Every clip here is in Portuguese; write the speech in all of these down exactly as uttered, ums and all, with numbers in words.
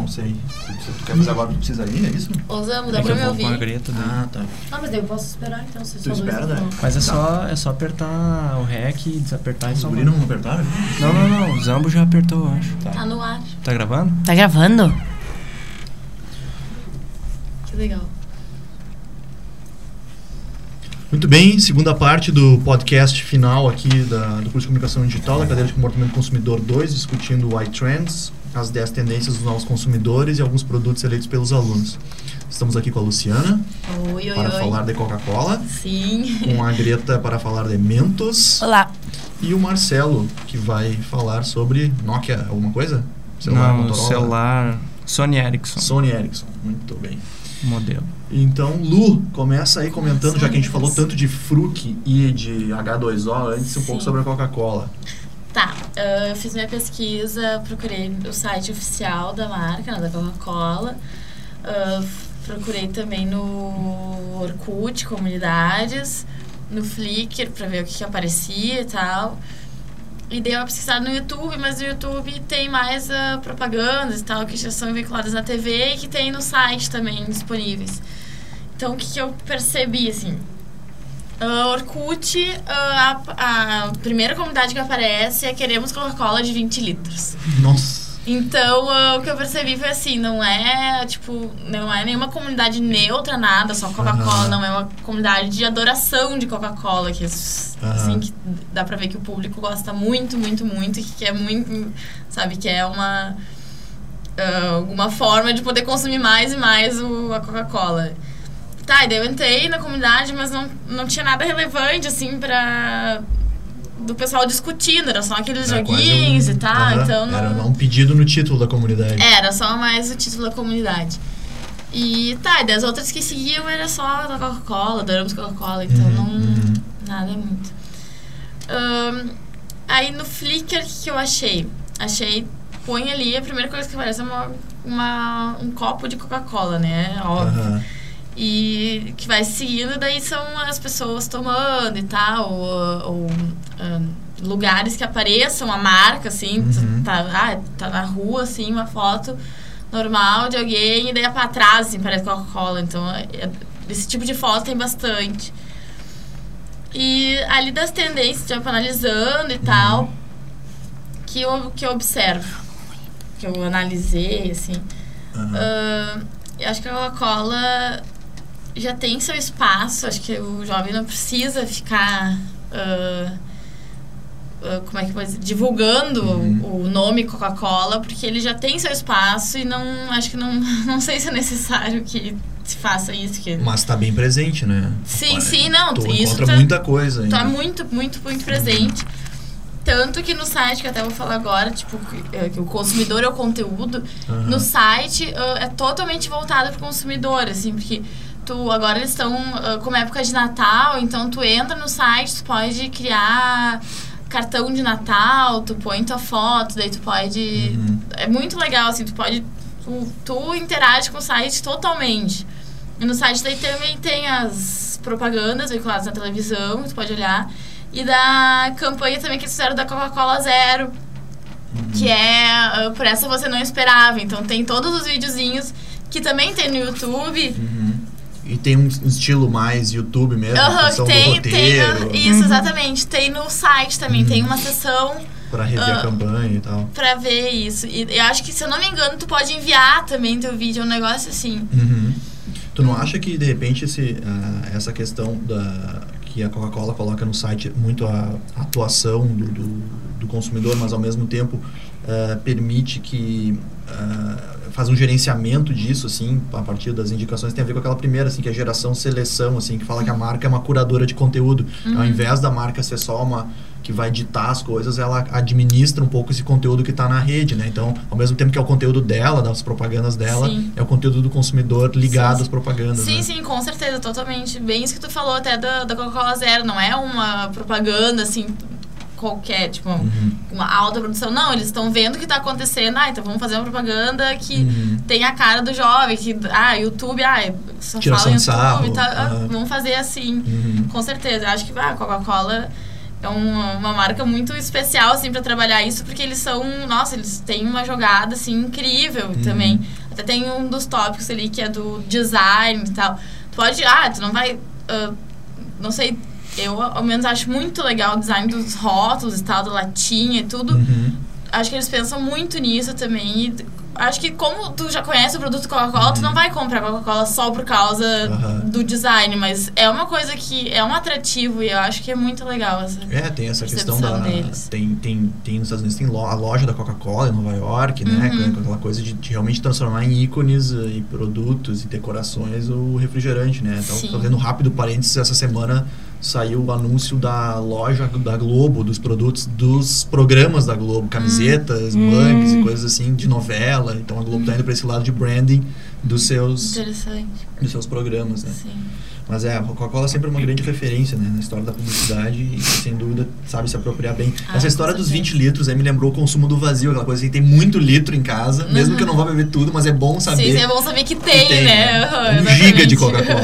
sei. Se tu quer fazer agora, tu precisa ir, é isso? Osamo, dá pra me ouvir? Com a Greta, ah, tá. Ah, mas daí eu posso esperar então. Se Tu espera, né? Mas é, tá. só, é só apertar o rec e desapertar e Os só. guri não apertaram? Não, não, não. O Zambo já apertou, eu acho. Tá. Tá no ar. Tá gravando? Tá gravando? Que legal. Muito bem, segunda parte do podcast final aqui da, do curso de Comunicação Digital, da cadeira de Comportamento Consumidor dois, discutindo o iTrends, as dez tendências dos novos consumidores e alguns produtos eleitos pelos alunos. Estamos aqui com a Luciana Oi, oi, para oi. falar de Coca-Cola, Sim. com a Greta para falar de Mentos Olá. e o Marcelo, que vai falar sobre Nokia, alguma coisa? Celular não, Motorola? celular Sony Ericsson, Sony Ericsson, muito bem. modelo. Então, Lu, começa aí comentando, Nossa, já que a gente Deus. falou tanto de Fruc e de agá dois ó, antes um Sim. pouco sobre a Coca-Cola. Tá, uh, eu fiz minha pesquisa, procurei o site oficial da marca, né, da Coca-Cola. Uh, procurei também no Orkut, comunidades, no Flickr, pra ver o que, que aparecia e tal. E dei uma pesquisada no YouTube, mas no YouTube tem mais uh, propagandas e tal, que já são veiculadas na T V e que tem no site também disponíveis. Então, o que, que eu percebi, assim? Uh, Orkut, uh, a, a primeira comunidade que aparece é Queremos Coca-Cola de vinte litros. Nossa. Então, uh, o que eu percebi foi assim, não é, tipo, não é nenhuma comunidade neutra, nada, só Coca-Cola, Uhum. não é uma comunidade de adoração de Coca-Cola, que, assim, Uhum. que dá pra ver que o público gosta muito, muito, muito, e que quer muito, sabe, que é uma, uh, alguma forma de poder consumir mais e mais o, a Coca-Cola. Tá, e daí eu entrei na comunidade, mas não, não tinha nada relevante, assim, pra... do pessoal discutindo, era só aqueles Era quase joguinhos um- e tal, Aham. então não... Era um pedido no título da comunidade. Era só mais o título da comunidade. E tá, e das outras que seguiam era só da Coca-Cola, adoramos Coca-Cola, então Uhum, não... uhum. Nada muito. Ahn, aí no Flickr, o que, que eu achei? Achei, põe ali, a primeira coisa que aparece é uma, uma, um copo de Coca-Cola, né? Óbvio. Aham. E que vai seguindo, daí são as pessoas tomando e tal, ou, ou um, lugares que apareçam a marca, assim, Uhum. tá, ah, tá na rua, assim, uma foto normal de alguém, e daí pra trás, assim, parece Coca-Cola, então é, esse tipo de foto tem bastante. E ali das tendências, tipo, analisando e tal, que eu, que eu observo, que eu analisei, assim, Aham. ah, eu acho que a Coca-Cola já tem seu espaço, acho que o jovem não precisa ficar uh, uh, como é que pode dizer, divulgando Uhum. o, o nome Coca-Cola, porque ele já tem seu espaço e não, acho que não, não sei se é necessário que se faça isso. Que... Mas tá bem presente, né? Sim, Olha, sim, não, tu isso encontra tá- muita coisa ainda. Tá muito, muito, muito presente. Tanto que no site, que eu até vou falar agora, tipo, que, que o consumidor é o conteúdo, Aham. no site uh, é totalmente voltado pro consumidor, assim, porque tu, agora eles estão uh, como época de Natal, então tu entra no site, tu pode criar cartão de Natal, tu põe tua foto, daí tu pode... Uhum. É muito legal, assim, tu pode... Tu, tu interage com o site totalmente. E no site daí também tem as propagandas veiculadas na televisão, tu pode olhar. E da campanha também que eles fizeram da Coca-Cola Zero, Uhum. que é uh, Por Essa Você Não Esperava. Então tem todos os videozinhos que também tem no YouTube. Uhum. E tem um estilo mais YouTube mesmo, Aham, função do tem, tem roteiro, a- isso, exatamente. Tem no site também, tem uma seção pra rever a Ah. campanha e tal. pra ver isso. E eu acho que, se eu não me engano, tu pode enviar também teu vídeo, é um negócio assim. Uhum. Tu não acha que, de repente, esse, ah, essa questão da, que a Coca-Cola coloca no site, muito a, a atuação do, do, do consumidor, mas ao mesmo tempo ah, permite que ah, faz um gerenciamento disso, assim, a partir das indicações, tem a ver com aquela primeira, assim, que é a geração seleção, assim, que fala que a marca é uma curadora de conteúdo. Uhum. Ao invés da marca ser só uma que vai ditar as coisas, ela administra um pouco esse conteúdo que está na rede, né? Então, ao mesmo tempo que é o conteúdo dela, das propagandas dela, Sim. é o conteúdo do consumidor ligado Sim, às propagandas, Sim, né? sim, com certeza, totalmente. Bem isso que tu falou até da, da Coca-Cola Zero. Não é uma propaganda, assim, qualquer, tipo, Uhum. uma alta produção. Não, eles estão vendo o que está acontecendo. Ah, então vamos fazer uma propaganda que Uhum. tem a cara do jovem. Que, ah, YouTube, ah, só Tiração fala em de YouTube. sarro, Tá, ah, aham. vamos fazer assim. Uhum. Com certeza. Eu acho que ah, a Coca-Cola é uma, uma marca muito especial, assim, pra trabalhar isso, porque eles são, nossa, eles têm uma jogada, assim, incrível Uhum. também. Até tem um dos tópicos ali que é do design e tal. Tu pode, ah, tu não vai, uh, não sei, eu ao menos acho muito legal o design dos rótulos e tal, da latinha e tudo. Uhum. Acho que eles pensam muito nisso também. E acho que como tu já conhece o produto Coca-Cola, uhum. tu não vai comprar Coca-Cola só por causa uhum. do design, mas é uma coisa que é um atrativo e eu acho que é muito legal essa É, tem essa questão da... deles. Tem, tem, tem nos Estados Unidos tem lo, a loja da Coca-Cola em Nova York, né? Uhum. Com aquela coisa de, de realmente transformar em ícones e produtos e decorações o refrigerante, né? Então, Sim. fazendo um rápido parênteses, essa semana saiu o anúncio da loja da Globo, dos produtos, dos programas da Globo, camisetas, hum. mugs e coisas assim, de novela. Então a Globo tá indo para esse lado de branding dos seus, Interessante. dos seus programas, né? Sim. Mas é, a Coca-Cola é sempre uma grande referência, né, na história da publicidade e, sem dúvida, sabe se apropriar bem. Ah, Essa história dos certeza. vinte litros aí me lembrou o consumo do vazio, aquela coisa assim, tem muito litro em casa, uhum. mesmo que eu não vá beber tudo, mas é bom saber. Sim, é bom saber que tem, que tem né? né? Um Exatamente. giga de Coca-Cola.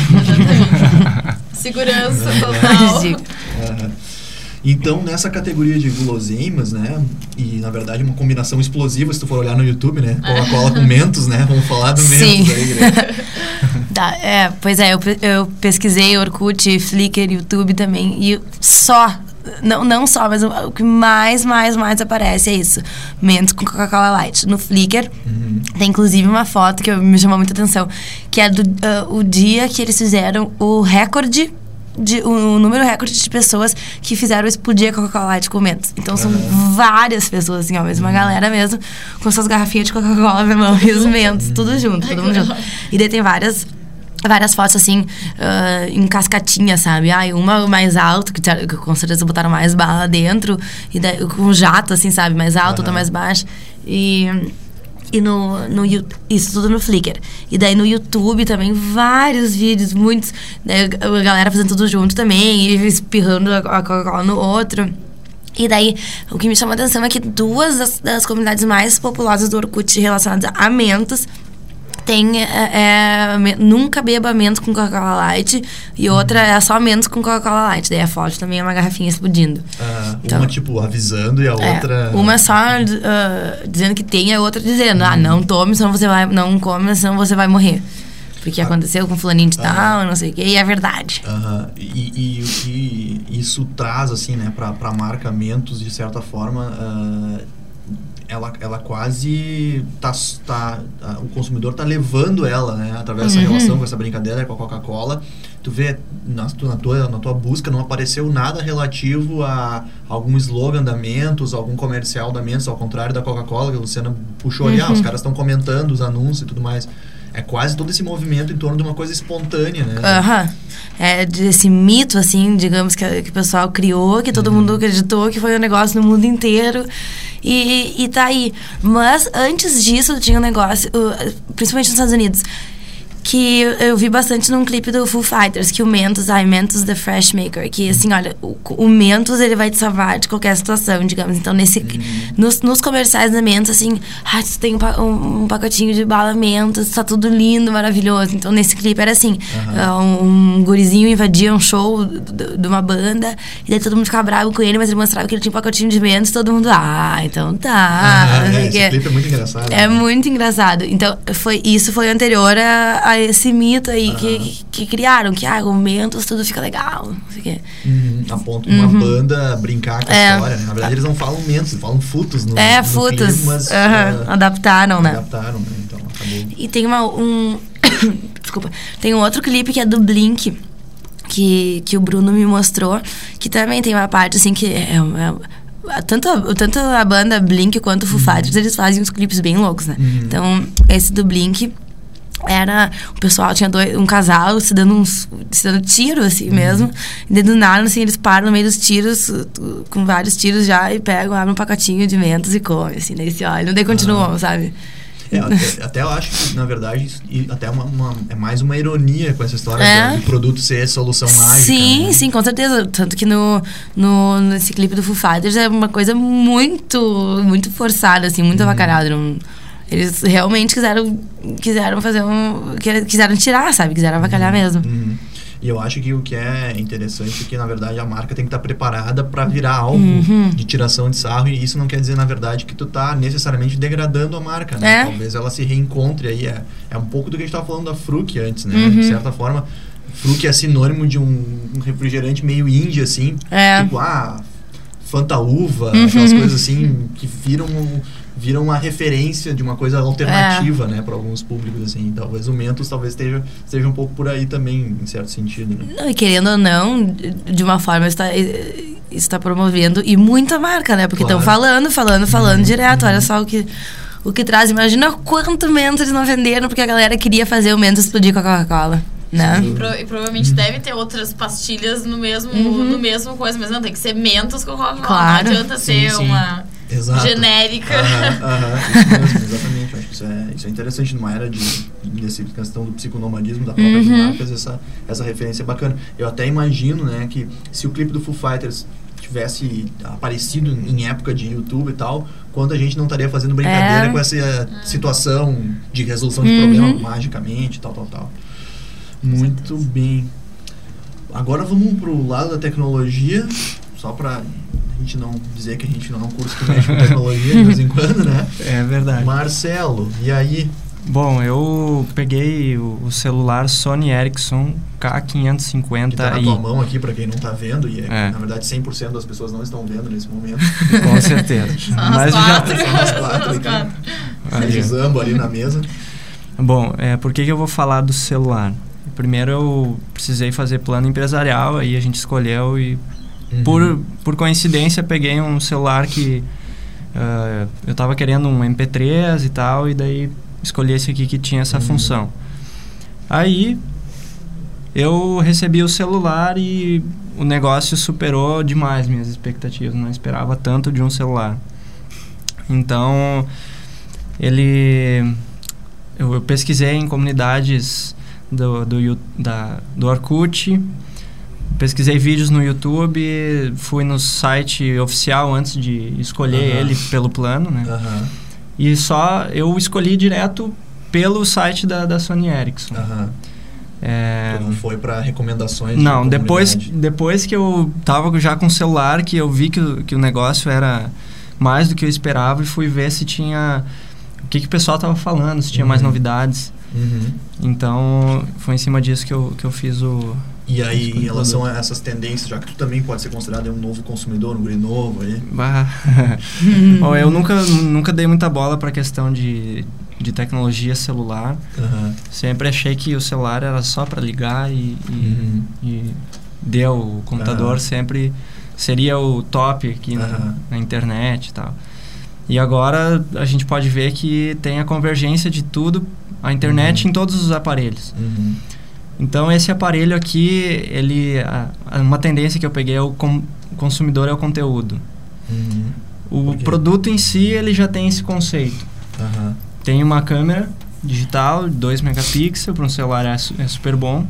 Exatamente. Segurança total. Uhum. Então, nessa categoria de guloseimas, né, e na verdade uma combinação explosiva, se tu for olhar no YouTube, né, Coca-Cola com Mentos, né, vamos falar do Mentos Sim. aí, Greg. Tá, é, pois é, eu, eu pesquisei Orkut, Flickr, YouTube também, e só, não, não só, mas o, o que mais, mais, mais aparece é isso, Mentos com Coca-Cola Light. No Flickr, uhum. tem inclusive uma foto que me chamou muita atenção, que é do uh, o dia que eles fizeram o recorde, de, o número recorde de pessoas que fizeram explodir a Coca-Cola Light com Mentos. Então são uhum. várias pessoas, assim, ó, mesmo uma galera mesmo, com suas garrafinhas de Coca-Cola na mão e os Mentos, tudo junto, todo mundo junto. E daí tem várias... várias fotos, assim, uh, em cascatinha, sabe? Ai, uma mais alta, que, que com certeza botaram mais bala dentro, e daí, com jato, assim, sabe? Mais alta, outra mais baixa. E, e no, no... Isso tudo no Flickr. E daí no YouTube também, vários vídeos, muitos... Né, a galera fazendo tudo junto também, e espirrando a Coca-Cola no outro. E daí, o que me chamou a atenção é que duas das, das comunidades mais populosas do Orkut relacionadas a Mentos tem é, é, nunca beba Mentos com Coca-Cola Light, e outra é só Mentos com Coca-Cola Light. Daí a foto também é uma garrafinha explodindo. Ah, então, uma tipo avisando e a é, outra... Uma só uh, dizendo que tem, e a outra dizendo, uhum. ah, não tome, senão você vai, não come, senão você vai morrer. Porque ah, aconteceu com fulaninho de tal, ah, não sei o que, e é verdade. Uh-huh. E o que isso traz, assim, né, pra, pra marca Mentos, de certa forma... Uh, Ela, ela quase tá, tá a, o consumidor tá levando ela, né, através dessa uhum. relação com essa brincadeira com a Coca-Cola. Tu vê na, na, tua, na tua busca não apareceu nada relativo a algum slogan da Mentos, algum comercial da Mentos, ao contrário da Coca-Cola, que a Luciana puxou ali, uhum. ah, os caras estão comentando os anúncios e tudo mais. É quase todo esse movimento em torno de uma coisa espontânea, né? Aham. Uhum. É desse mito, assim, digamos, que, que o pessoal criou, que todo uhum. mundo acreditou que foi um negócio no mundo inteiro. E, e tá aí. Mas antes disso tinha um negócio, principalmente nos Estados Unidos, que eu vi bastante num clipe do Foo Fighters, que o Mentos, ai, Mentos The Fresh Maker, que assim, olha, o, o Mentos, ele vai te salvar de qualquer situação, digamos. Então, nesse, uhum. nos, nos comerciais da Mentos, assim, ah, tu tem um, um, um pacotinho de bala Mentos, tá tudo lindo, maravilhoso. Então, nesse clipe era assim, uhum. um, um gurizinho invadia um show de uma banda, e daí todo mundo ficava bravo com ele, mas ele mostrava que ele tinha um pacotinho de Mentos, todo mundo, ah, então tá. Uhum. É, esse clipe é muito engraçado. É, né? Muito engraçado. Então, foi, isso foi anterior a, a esse mito aí uhum. que, que criaram, que ah, com Mentos tudo fica legal, não sei o quê. Uhum. A ponto de uma uhum. banda brincar com a é. história, né? Na verdade, eles não falam Mentos, eles falam Futos no É, no Futos. Clipe, mas, uhum. uh, adaptaram, né? Adaptaram, né? Então, acabou. E tem uma, um... Desculpa. Tem um outro clipe que é do Blink, que, que o Bruno me mostrou, que também tem uma parte, assim, que é... é Tanto, tanto a banda Blink quanto o Foo Fighters, uhum. eles fazem uns clipes bem loucos, né? Uhum. Então, esse do Blink era... O pessoal tinha dois, um casal se dando uns... Se dando tiro, assim, uhum. mesmo. E daí, do nada, assim, eles param no meio dos tiros, com vários tiros já, e pegam, abrem um pacotinho de Mentos e comem, assim. Daí se olham, daí continuam, ah. sabe? É, até, até eu acho que, na verdade, até uma, uma, é mais uma ironia com essa história é. do produto ser solução mágica. Sim, né? sim, com certeza. Tanto que no, no, nesse clipe do Foo Fighters é uma coisa muito, muito forçada, assim, muito avacalhada. Uhum. Eles realmente quiseram, quiseram fazer um... Quiseram tirar, sabe? Quiseram avacalhar uhum. mesmo. Uhum. E eu acho que o que é interessante é que, na verdade, a marca tem que estar preparada para virar alvo Uhum. de tiração de sarro, e isso não quer dizer, na verdade, que tu tá necessariamente degradando a marca, né? É. Talvez ela se reencontre aí. É, é um pouco do que a gente estava falando da Fruc antes, né? Uhum. De certa forma, Fruc é sinônimo de um, um refrigerante meio indie, assim. É. Tipo, ah, Fanta Uva, Uhum. aquelas coisas assim que viram, viram uma referência de uma coisa alternativa, né, para alguns públicos, assim. Talvez o Mentos talvez esteja, esteja um pouco por aí também, em certo sentido, né? Não, e querendo ou não, de uma forma está está promovendo e muita marca, né? Porque estão Claro. falando, falando, falando Uhum. direto. Uhum. Olha só o que o que traz. Imagina quanto Mentos eles não venderam porque a galera queria fazer o Mentos explodir com a Coca-Cola, né? E, pro- e provavelmente deve ter outras pastilhas no mesmo, Uhum. no mesmo coisa, mas não, tem que ser Mentos com Coca-Cola. Claro. Não adianta Sim, ser sim. uma Exato. genérica. Aham, aham, isso mesmo, exatamente. Eu acho que isso é, isso é interessante numa era de, dessa questão do psiconomadismo, da própria Uhum. marcas, essa, essa referência é bacana. Eu até imagino, né, que se o clipe do Foo Fighters tivesse aparecido em época de YouTube e tal, quanto a gente não estaria fazendo brincadeira É. com essa situação de resolução de Uhum. problema magicamente, tal, tal, tal. Muito bem. Agora vamos pro lado da tecnologia, só pra a gente não dizer que a gente não é um curso que mexe com tecnologia de vez em quando, né? É verdade. Marcelo, e aí? Bom, eu peguei o, o celular Sony Ericsson K quinhentos e Que cinquenta tá na i. tua mão aqui, pra quem não tá vendo, e é, É. na verdade cem por cento das pessoas não estão vendo nesse momento. Com certeza. Só nós Mas quatro. Só nós quatro, Nós cara. quatro. De zambo ali na mesa. Bom, é, por que, que eu vou falar do celular? Primeiro eu precisei fazer plano empresarial, aí a gente escolheu e Uhum. por, por coincidência peguei um celular que ah, eu tava querendo um M P três e tal, e daí escolhi esse aqui que tinha essa Uhum. função. Aí eu recebi o celular e o negócio superou demais minhas expectativas, não esperava tanto de um celular. Então ele eu, eu pesquisei em comunidades do, do, Yu- da, do Orkut, pesquisei vídeos no YouTube, fui no site oficial antes de escolher Aham. ele pelo plano, né? Aham, E só eu escolhi direto pelo site da, da Sony Ericsson. aham. É, Tu não foi pra recomendações de não, depois, comunidade? depois que eu tava já com o celular, que eu vi que, o- que o negócio era mais do que eu esperava, e fui ver se tinha... O que, que o pessoal tava falando, se tinha mais Uhum. novidades. Uhum. Então, foi em cima disso que eu, que eu fiz o... E aí, Escolhi em relação produto. a essas tendências, já que tu também pode ser considerado um novo consumidor, um guri novo aí. Bah. Bom, eu nunca, nunca dei muita bola para a questão de, de tecnologia celular. Aham. Sempre achei que o celular era só para ligar e, e, Uhum. e deu. O computador Aham. sempre seria o top aqui na, Aham. na internet e tal. E agora a gente pode ver que tem a convergência de tudo, a internet Uhum. em todos os aparelhos. Uhum. Então esse aparelho aqui, ele, a- a- uma tendência que eu peguei é o com- consumidor é o conteúdo. Uhum. O Por quê? produto em si, ele já tem esse conceito. Aham. Tem uma câmera digital, dois megapixels, para um celular é, su- é super bom.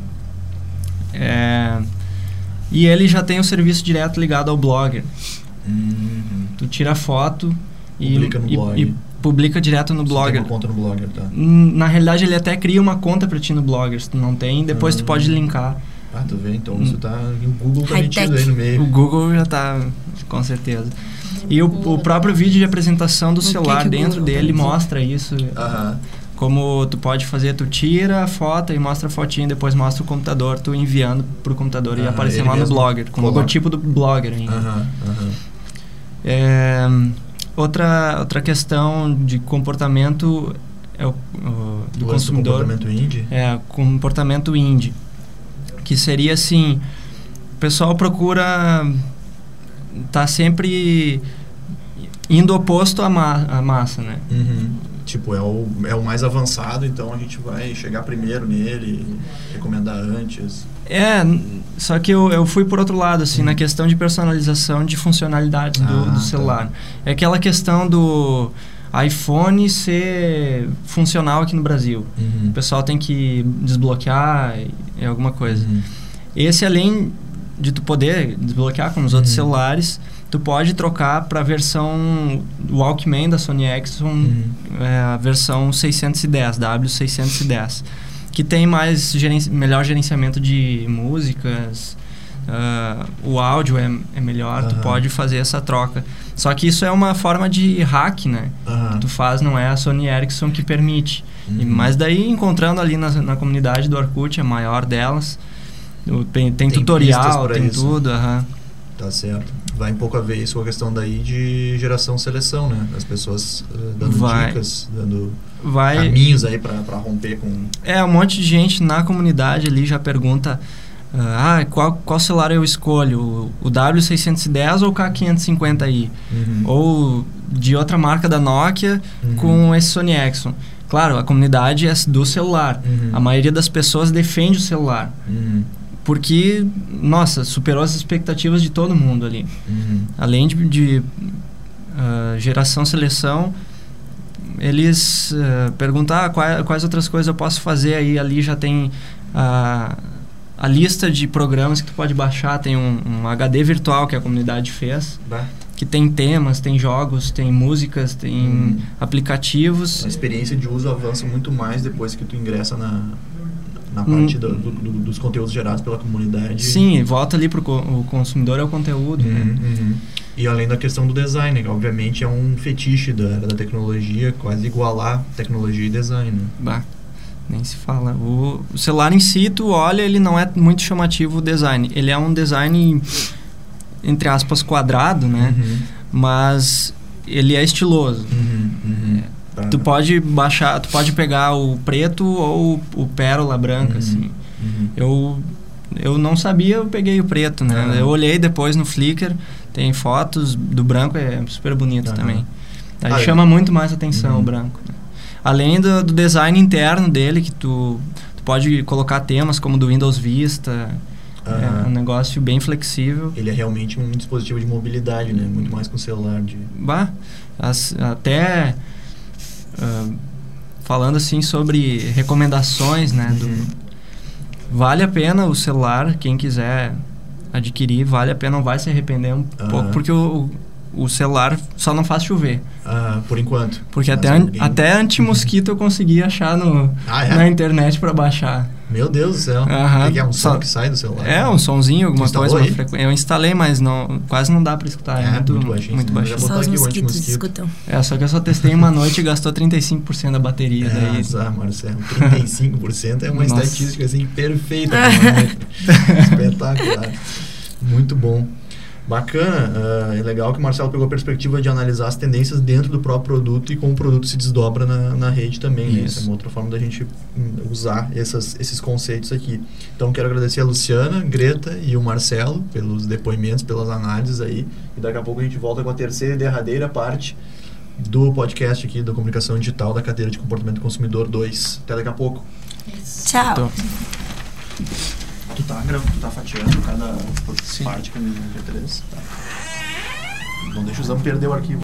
É, e ele já tem o serviço direto ligado ao Blogger. Uhum. Tu tira a foto e, Publica no e- blog. e publica direto no Você tem Blogger. uma conta no Blogger, tá? Hum, Na realidade, ele até cria uma conta para ti no Blogger. Se tu não tem, depois tu Hum. pode linkar. Ah, tu vê, então isso tá... O Google tá High-tech. metido aí no O meio. Google já tá, com certeza. E o, o próprio vídeo de apresentação do O que celular que o dentro Google dele tem? mostra isso. Aham. Como tu pode fazer, tu tira a foto e mostra a fotinha, depois mostra o computador, tu enviando pro computador e Aham, aparecendo ele lá no mesmo Blogger, com o coloca. logotipo do Blogger ainda. Aham. Aham. É, outra, outra questão de comportamento é o, o- do O lance consumidor. comportamento indie. É, comportamento indie. Que seria assim, o pessoal procura tá sempre indo oposto à, ma à massa, né? Uhum. Tipo, é o, é o mais avançado, então a gente vai chegar primeiro nele, recomendar antes. É, n- só que eu, eu fui por outro lado, assim, Hum. na questão de personalização de funcionalidades do, Ah, do tá. celular. É aquela questão do iPhone ser funcional aqui no Brasil. Uhum. O pessoal tem que desbloquear e, e alguma coisa. Uhum. Esse, além de tu poder desbloquear como os outros Uhum. celulares, tu pode trocar para a versão Walkman da Sony Ericsson, Uhum. é, a versão seiscentos e dez, W seiscentos e dez, que tem mais gerenci- melhor gerenciamento de músicas, uh, o áudio é, é melhor, uhum. tu pode fazer essa troca. Só que isso é uma forma de hack, né? Uhum. Que tu faz, não é a Sony Ericsson que permite. Uhum. E, mas daí, encontrando ali na, na comunidade do Orkut, a maior delas, tem, tem, tem tutorial, tem isso. tudo. Uhum. Tá certo. Vai um pouco a ver isso com a questão daí de geração-seleção, né? As pessoas uh, dando Vai. dicas, dando Vai. caminhos aí pra, pra romper com... É, um monte de gente na comunidade ali já pergunta uh, ah, qual, qual celular eu escolho? O, o W seiscentos e dez ou o K quinhentos e cinquenta i? Uhum. Ou de outra marca da Nokia uhum. com esse Sony Ericsson. Claro, a comunidade é do celular. Uhum. A maioria das pessoas defende o celular. Uhum. Porque, nossa, superou as expectativas de todo mundo ali. Uhum. Além de, de uh, geração-seleção, eles uh, perguntam ah, quais, quais outras coisas eu posso fazer aí. Ali já tem uh, a lista de programas que tu pode baixar. Tem um, um H D virtual que a comunidade fez. Bah. Que tem temas, tem jogos, tem músicas, tem hum. aplicativos. A experiência de uso avança muito mais depois que tu ingressa na... na parte hum. do, do, dos conteúdos gerados pela comunidade. Sim, volta ali para o consumidor, é o conteúdo. Uhum, né? uhum. E além da questão do design, que obviamente é um fetiche da, da tecnologia, quase igualar tecnologia e design. Né? Bah, nem se fala. O, o celular em si, tu olha, ele não é muito chamativo o design. Ele é um design, entre aspas, quadrado, né? Uhum. Mas ele é estiloso. Uhum, uhum. É. Tu pode baixar, tu pode pegar o preto ou o, o pérola branca, uhum, assim. Uhum. Eu, eu não sabia, eu peguei o preto, né? Uhum. Eu olhei depois no Flickr, tem fotos do branco, é super bonito uhum. também. Aí ah, chama é. muito mais atenção uhum. o branco. Né? Além do, do design interno dele, que tu, tu pode colocar temas como do Windows Vista. Uhum. É um negócio bem flexível. Ele é realmente um dispositivo de mobilidade, né? Muito mais com o celular. De... Bah, as, até... Uh, falando assim sobre recomendações, né? Uhum. Do, vale a pena o celular, quem quiser adquirir, vale a pena, não vai se arrepender um uhum. pouco, porque o, o celular só não faz chover. Uhum, por enquanto. Porque Mas até, alguém... até anti-mosquito eu consegui achar no, ah, é? na internet para baixar. Meu Deus do céu. Uhum. O que é um som Só, que sai do celular? É, um sonzinho, alguma coisa. Uma frequ... Eu instalei, mas não, quase não dá pra escutar. É, é muito, muito baixinho. Muito baixinho. Só os mosquitos escutam. É, só que eu só testei uma noite e gastou trinta e cinco por cento da bateria. É, daí. Azar, Marcelo. trinta e cinco por cento é uma Nossa. estatística assim perfeita. Espetacular. Muito bom. Bacana, uh, é legal que o Marcelo pegou a perspectiva de analisar as tendências dentro do próprio produto e como o produto se desdobra na, na rede também. Isso. Né? Isso é uma outra forma da gente usar essas, esses conceitos aqui. Então quero agradecer a Luciana, Greta e o Marcelo pelos depoimentos, pelas análises aí. E daqui a pouco a gente volta com a terceira e derradeira parte do podcast aqui da Comunicação Digital da cadeira de Comportamento do Consumidor dois. Até daqui a pouco. Tchau. Então. Tu tá gravando, tu tá fatiando cada Sim. parte que é no G três? Tá. Não deixa o Zão perder o arquivo.